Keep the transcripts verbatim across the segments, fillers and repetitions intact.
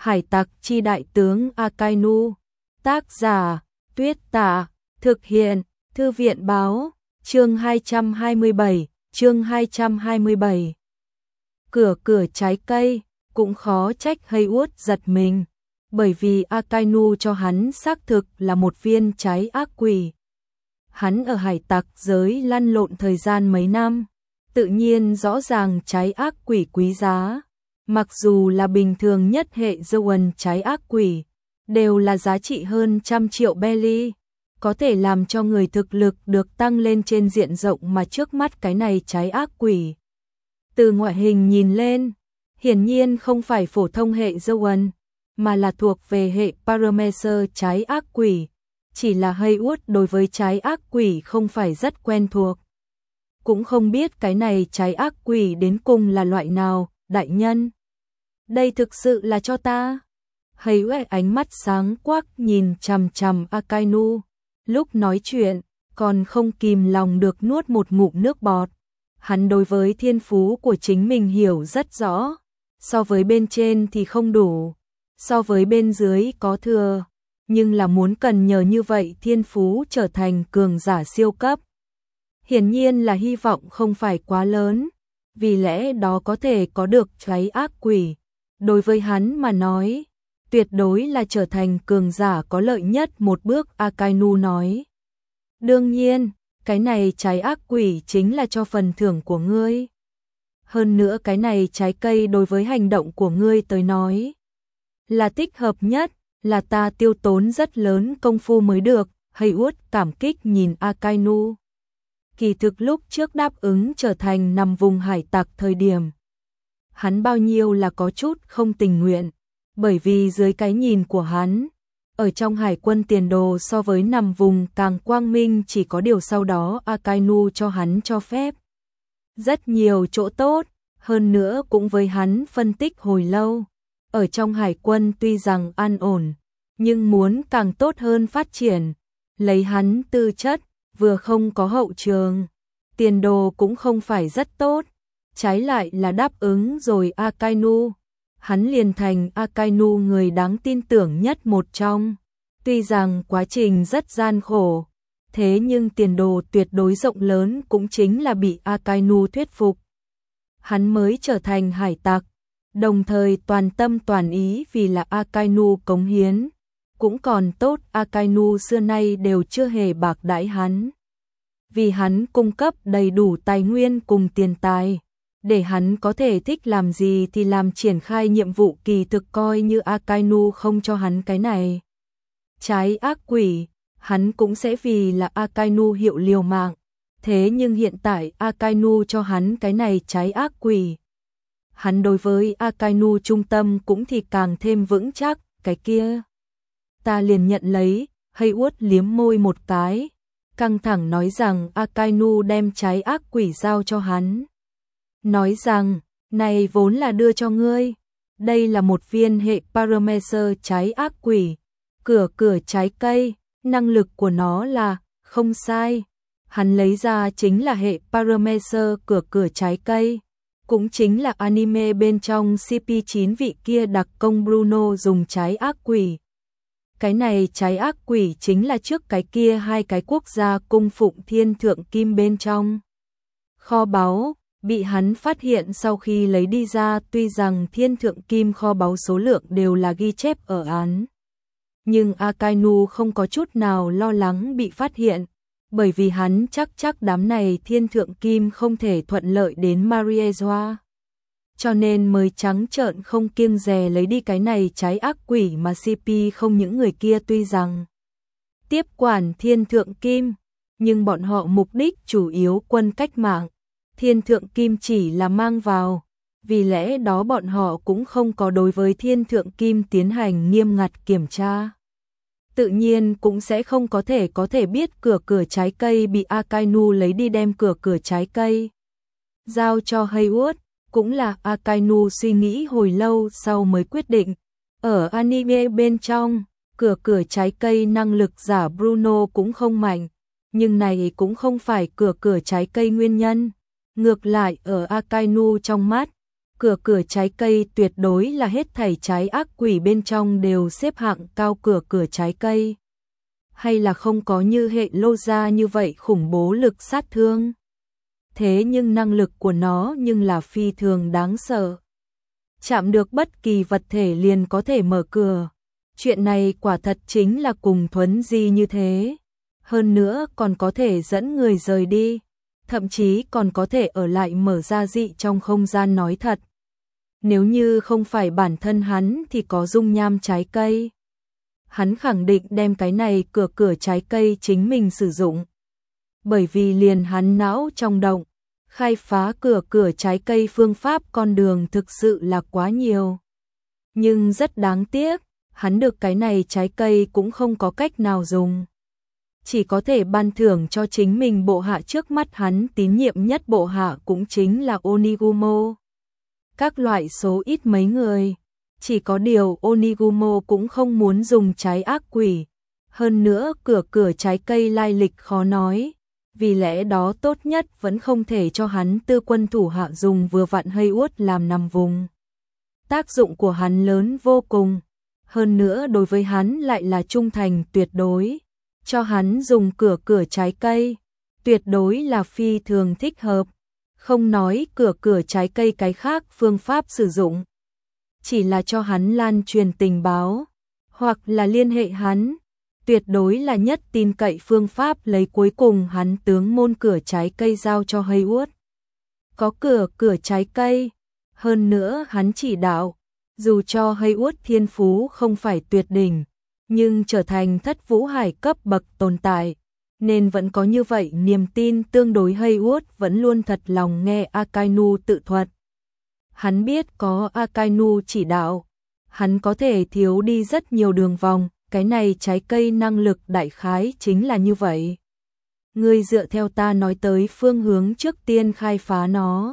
Hải tặc chi đại tướng Akainu. Tác giả Tuyết Tạ. Thực hiện Thư viện báo. Chương hai trăm hai mươi bảy. Chương hai trăm hai mươi bảy. Cửa cửa trái cây. Cũng khó trách Haywood giật mình, bởi vì Akainu cho hắn xác thực là một viên trái ác quỷ. Hắn ở hải tặc giới lăn lộn thời gian mấy năm, tự nhiên rõ ràng trái ác quỷ quý giá. Mặc dù là bình thường nhất hệ Zoan trái ác quỷ, đều là giá trị hơn trăm triệu belly, có thể làm cho người thực lực được tăng lên trên diện rộng, mà trước mắt cái này trái ác quỷ. Từ ngoại hình nhìn lên, hiển nhiên không phải phổ thông hệ Zoan, mà là thuộc về hệ Paramecer trái ác quỷ. Chỉ là Haywood đối với trái ác quỷ không phải rất quen thuộc, cũng không biết cái này trái ác quỷ đến cùng là loại nào. Đại nhân, đây thực sự là cho ta. Haywood ánh mắt sáng quắc nhìn chằm chằm Akainu, lúc nói chuyện còn không kìm lòng được nuốt một ngụm nước bọt. Hắn đối với thiên phú của chính mình hiểu rất rõ, so với bên trên thì không đủ, so với bên dưới có thừa, nhưng là muốn cần nhờ như vậy thiên phú trở thành cường giả siêu cấp, hiển nhiên là hy vọng không phải quá lớn, vì lẽ đó có thể có được trái ác quỷ. Đối với hắn mà nói, tuyệt đối là trở thành cường giả có lợi nhất một bước. Akainu nói, đương nhiên, cái này trái ác quỷ chính là cho phần thưởng của ngươi. Hơn nữa cái này trái cây đối với hành động của ngươi tới nói là thích hợp nhất, là ta tiêu tốn rất lớn công phu mới được. Haywood cảm kích nhìn Akainu. Kỳ thực lúc trước đáp ứng trở thành nằm vùng hải tặc thời điểm, hắn bao nhiêu là có chút không tình nguyện, bởi vì dưới cái nhìn của hắn, ở trong hải quân tiền đồ so với nằm vùng càng quang minh, chỉ có điều sau đó Akainu cho hắn cho phép rất nhiều chỗ tốt, hơn nữa cũng với hắn phân tích hồi lâu. Ở trong hải quân tuy rằng an ổn, nhưng muốn càng tốt hơn phát triển, lấy hắn tư chất, vừa không có hậu trường, tiền đồ cũng không phải rất tốt, trái lại là đáp ứng rồi Akainu, hắn liền thành Akainu người đáng tin tưởng nhất một trong. Tuy rằng quá trình rất gian khổ, thế nhưng tiền đồ tuyệt đối rộng lớn, cũng chính là bị Akainu thuyết phục, hắn mới trở thành hải tặc, đồng thời toàn tâm toàn ý vì là Akainu cống hiến. Cũng còn tốt, Akainu xưa nay đều chưa hề bạc đãi hắn, vì hắn cung cấp đầy đủ tài nguyên cùng tiền tài, để hắn có thể thích làm gì thì làm, triển khai nhiệm vụ. Kỳ thực coi như Akainu không cho hắn cái này trái ác quỷ, hắn cũng sẽ vì là Akainu hiệu liều mạng. Thế nhưng hiện tại Akainu cho hắn cái này trái ác quỷ, hắn đối với Akainu trung tâm cũng thì càng thêm vững chắc. Cái kia ta liền nhận lấy. Haywood liếm môi một cái, căng thẳng nói rằng Akainu đem trái ác quỷ giao cho hắn, nói rằng này vốn là đưa cho ngươi, đây là một viên hệ Paramecer trái ác quỷ, cửa cửa trái cây, năng lực của nó là không sai. Hắn lấy ra chính là hệ Paramecer cửa cửa trái cây, cũng chính là anime bên trong C P chín vị kia đặc công Bruno dùng trái ác quỷ. Cái này trái ác quỷ chính là trước cái kia hai cái quốc gia cung phụng thiên thượng kim bên trong kho báu, bị hắn phát hiện sau khi lấy đi ra. Tuy rằng thiên thượng kim kho báu số lượng đều là ghi chép ở án, nhưng Akainu không có chút nào lo lắng bị phát hiện, bởi vì hắn chắc chắc đám này thiên thượng kim không thể thuận lợi đến Mariejoa, cho nên mới trắng trợn không kiêng dè lấy đi cái này trái ác quỷ. Mà xê pê không, những người kia tuy rằng tiếp quản thiên thượng kim, nhưng bọn họ mục đích chủ yếu quân cách mạng, thiên thượng kim chỉ là mang vào, vì lẽ đó bọn họ cũng không có đối với thiên thượng kim tiến hành nghiêm ngặt kiểm tra, tự nhiên cũng sẽ không có thể có thể biết cửa cửa trái cây bị Akainu lấy đi. Đem cửa cửa trái cây giao cho Haywood cũng là Akainu suy nghĩ hồi lâu sau mới quyết định. Ở anime bên trong, cửa cửa trái cây năng lực giả Bruno cũng không mạnh, nhưng này cũng không phải cửa cửa trái cây nguyên nhân. Ngược lại ở Akainu trong mắt, Cửa cửa trái cây tuyệt đối là hết thảy trái ác quỷ bên trong đều xếp hạng cao cửa cửa trái cây. Hay là không có như hệ lô gia như vậy khủng bố lực sát thương. Thế nhưng năng lực của nó nhưng là phi thường đáng sợ. Chạm được bất kỳ vật thể liền có thể mở cửa. Chuyện này quả thật chính là cùng thuấn di như thế. Hơn nữa còn có thể dẫn người rời đi. Thậm chí còn có thể ở lại mở ra dị trong không gian nói thật. Nếu như không phải bản thân hắn thì có dung nham trái cây. Hắn khẳng định đem cái này cửa cửa trái cây chính mình sử dụng. Bởi vì liền hắn não trong động, khai phá cửa cửa trái cây phương pháp con đường thực sự là quá nhiều. Nhưng rất đáng tiếc, hắn được cái này trái cây cũng không có cách nào dùng. Chỉ có thể ban thưởng cho chính mình bộ hạ trước mắt hắn tín nhiệm nhất bộ hạ cũng chính là Onigumo. Các loại số ít mấy người, chỉ có điều Onigumo cũng không muốn dùng trái ác quỷ. Hơn nữa cửa cửa trái cây lai lịch khó nói, vì lẽ đó tốt nhất vẫn không thể cho hắn tư quân thủ hạ dùng vừa vặn hay uất làm nằm vùng. Tác dụng của hắn lớn vô cùng, hơn nữa đối với hắn lại là trung thành tuyệt đối. Cho hắn dùng cửa cửa trái cây, tuyệt đối là phi thường thích hợp. Không nói cửa cửa trái cây cái khác phương pháp sử dụng. Chỉ là cho hắn lan truyền tình báo, hoặc là liên hệ hắn. Tuyệt đối là nhất tin cậy phương pháp lấy cuối cùng hắn tướng môn cửa trái cây giao cho Haywood. Có cửa cửa trái cây, hơn nữa hắn chỉ đạo, dù cho Haywood thiên phú không phải tuyệt đỉnh, nhưng trở thành thất vũ hải cấp bậc tồn tại, nên vẫn có như vậy niềm tin tương đối. Haywood vẫn luôn thật lòng nghe Akainu tự thuật. Hắn biết có Akainu chỉ đạo, hắn có thể thiếu đi rất nhiều đường vòng. Cái này trái cây năng lực đại khái chính là như vậy. Ngươi dựa theo ta nói tới phương hướng trước tiên khai phá nó.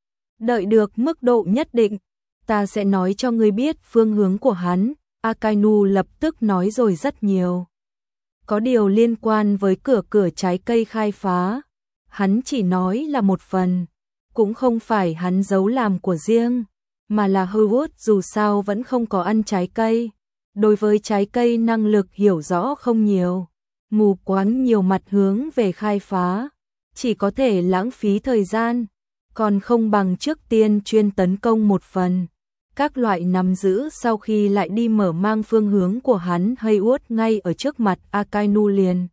Đợi được mức độ nhất định, ta sẽ nói cho ngươi biết phương hướng của hắn. Akainu lập tức nói rồi rất nhiều. Có điều liên quan với cửa cửa trái cây khai phá, hắn chỉ nói là một phần, cũng không phải hắn giấu làm của riêng, mà là Haywood dù sao vẫn không có ăn trái cây. Đối với trái cây năng lực hiểu rõ không nhiều, mù quáng nhiều mặt hướng về khai phá, chỉ có thể lãng phí thời gian, còn không bằng trước tiên chuyên tấn công một phần. Các loại nắm giữ sau khi lại đi mở mang phương hướng của hắn. Haywood ngay ở trước mặt Akainu liền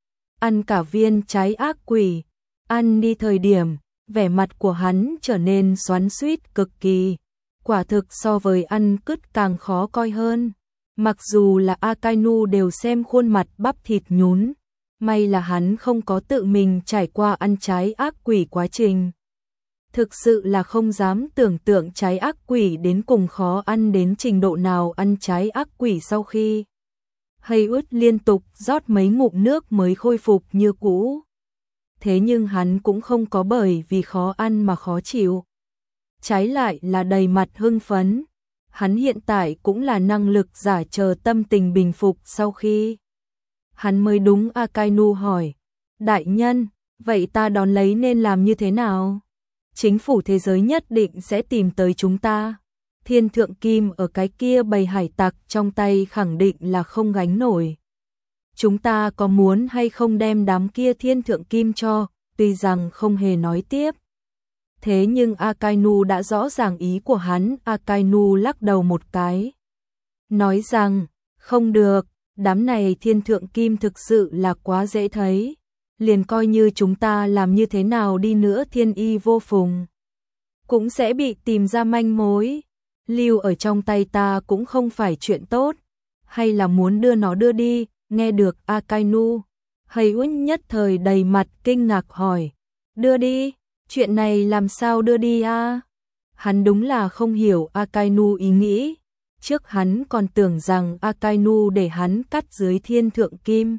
ăn cả viên trái ác quỷ. Ăn đi thời điểm, vẻ mặt của hắn trở nên xoắn xuýt cực kỳ, quả thực so với ăn cứt càng khó coi hơn. Mặc dù là Akainu đều xem khuôn mặt bắp thịt nhún, may là hắn không có tự mình trải qua ăn trái ác quỷ quá trình. Thực sự là không dám tưởng tượng trái ác quỷ đến cùng khó ăn đến trình độ nào. Ăn trái ác quỷ sau khi Haywood liên tục rót mấy ngụm nước mới khôi phục như cũ. Thế nhưng hắn cũng không có bởi vì khó ăn mà khó chịu. Trái lại là đầy mặt hưng phấn. Hắn hiện tại cũng là năng lực giả chờ tâm tình bình phục sau khi hắn mới đúng. Akainu hỏi, đại nhân, vậy ta đón lấy nên làm như thế nào? Chính phủ thế giới nhất định sẽ tìm tới chúng ta. Thiên thượng kim ở cái kia bầy hải tặc trong tay khẳng định là không gánh nổi. Chúng ta có muốn hay không đem đám kia thiên thượng kim cho, tuy rằng không hề nói tiếp. Thế nhưng Akainu đã rõ ràng ý của hắn. Akainu lắc đầu một cái, nói rằng, không được, đám này thiên thượng kim thực sự là quá dễ thấy. Liền coi như chúng ta làm như thế nào đi nữa thiên y vô phùng, cũng sẽ bị tìm ra manh mối. Lưu ở trong tay ta cũng không phải chuyện tốt, hay là muốn đưa nó đưa đi. Nghe được Akainu, Haywood nhất thời đầy mặt kinh ngạc hỏi, đưa đi? Chuyện này làm sao đưa đi a? Hắn đúng là không hiểu Akainu ý nghĩ. Trước hắn còn tưởng rằng Akainu để hắn cắt dưới thiên thượng kim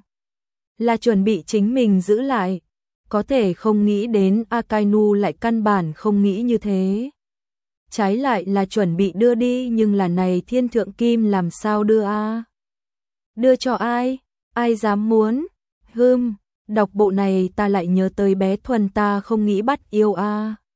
là chuẩn bị chính mình giữ lại. Có thể không nghĩ đến Akainu lại căn bản không nghĩ như thế. Trái lại là chuẩn bị đưa đi, nhưng là này thiên thượng kim làm sao đưa a? Đưa cho ai? Ai dám muốn? Hừm, đọc bộ này ta lại nhớ tới bé Thuần ta không nghĩ bắt yêu a.